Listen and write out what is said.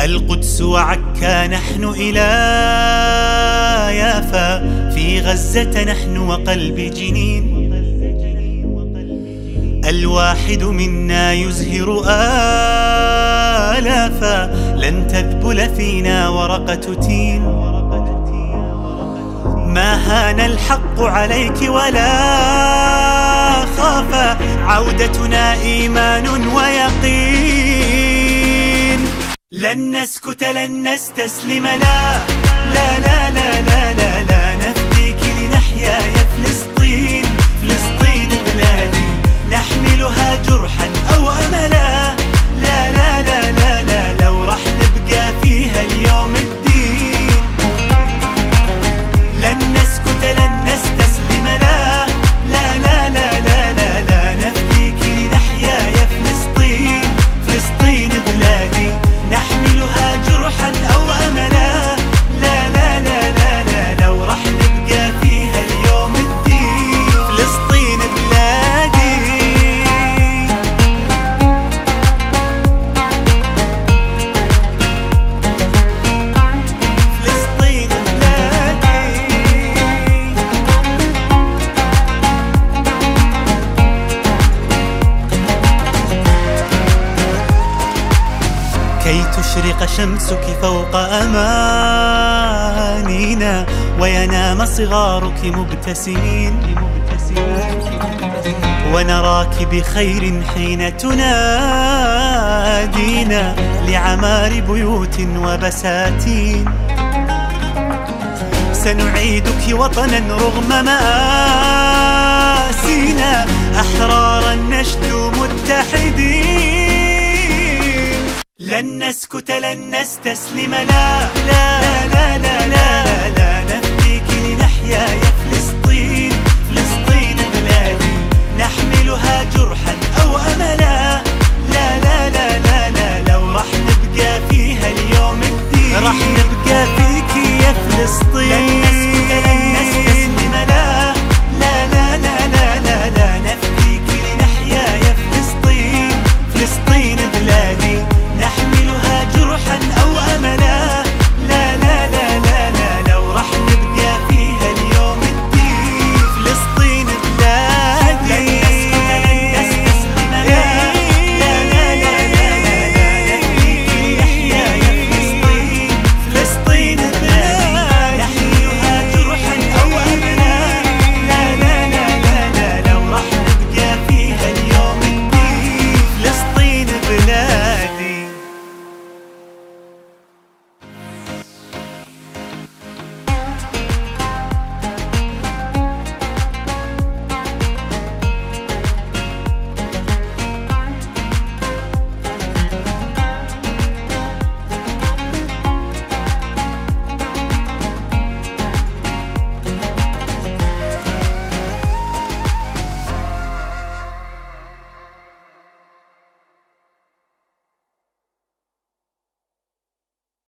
القدس وعكا نحن إلى يافا، في غزة نحن وقلب جنين. الواحد منا يزهر آلافا، لن تذبل فينا ورقة تين. ما هان الحق عليك ولا خافا، عودتنا إيمان ويقين. لن نسكت لن نستسلم، لا لا لا لا لا لا, لا نفديك لنحيا يا فلسطين. فلسطين بلادي نحملها جرحا أو أملا، لا لا لا لا لا لو رح نبقى فيها اليوم الدين. لن نسكت لن نستسلم، لا لا لا لا لا لا, لا نفديك لنحيا يا فلسطين. فلسطين بلادي نحملها جرحا أو أملا، لا لا لا لا لا لو رح نبقى فيها اليوم الدين. فلسطين بلادي. فلسطين بلادي. كي تشرق شمسك فوق أمانينا، وينام صغارك مبتسمين، ونراك بخير حين تنادينا لعمار بيوت وبساتين. سنعيدك وطنا رغم مآسينا، أحرارا نشدو متحدين. لن نسكت لن نستسلم، لا لا لا لا لا لا نفديك لنحيا يا فلسطين. فلسطين بلادي نحملها جرحا أو أملا، لا لا لا لا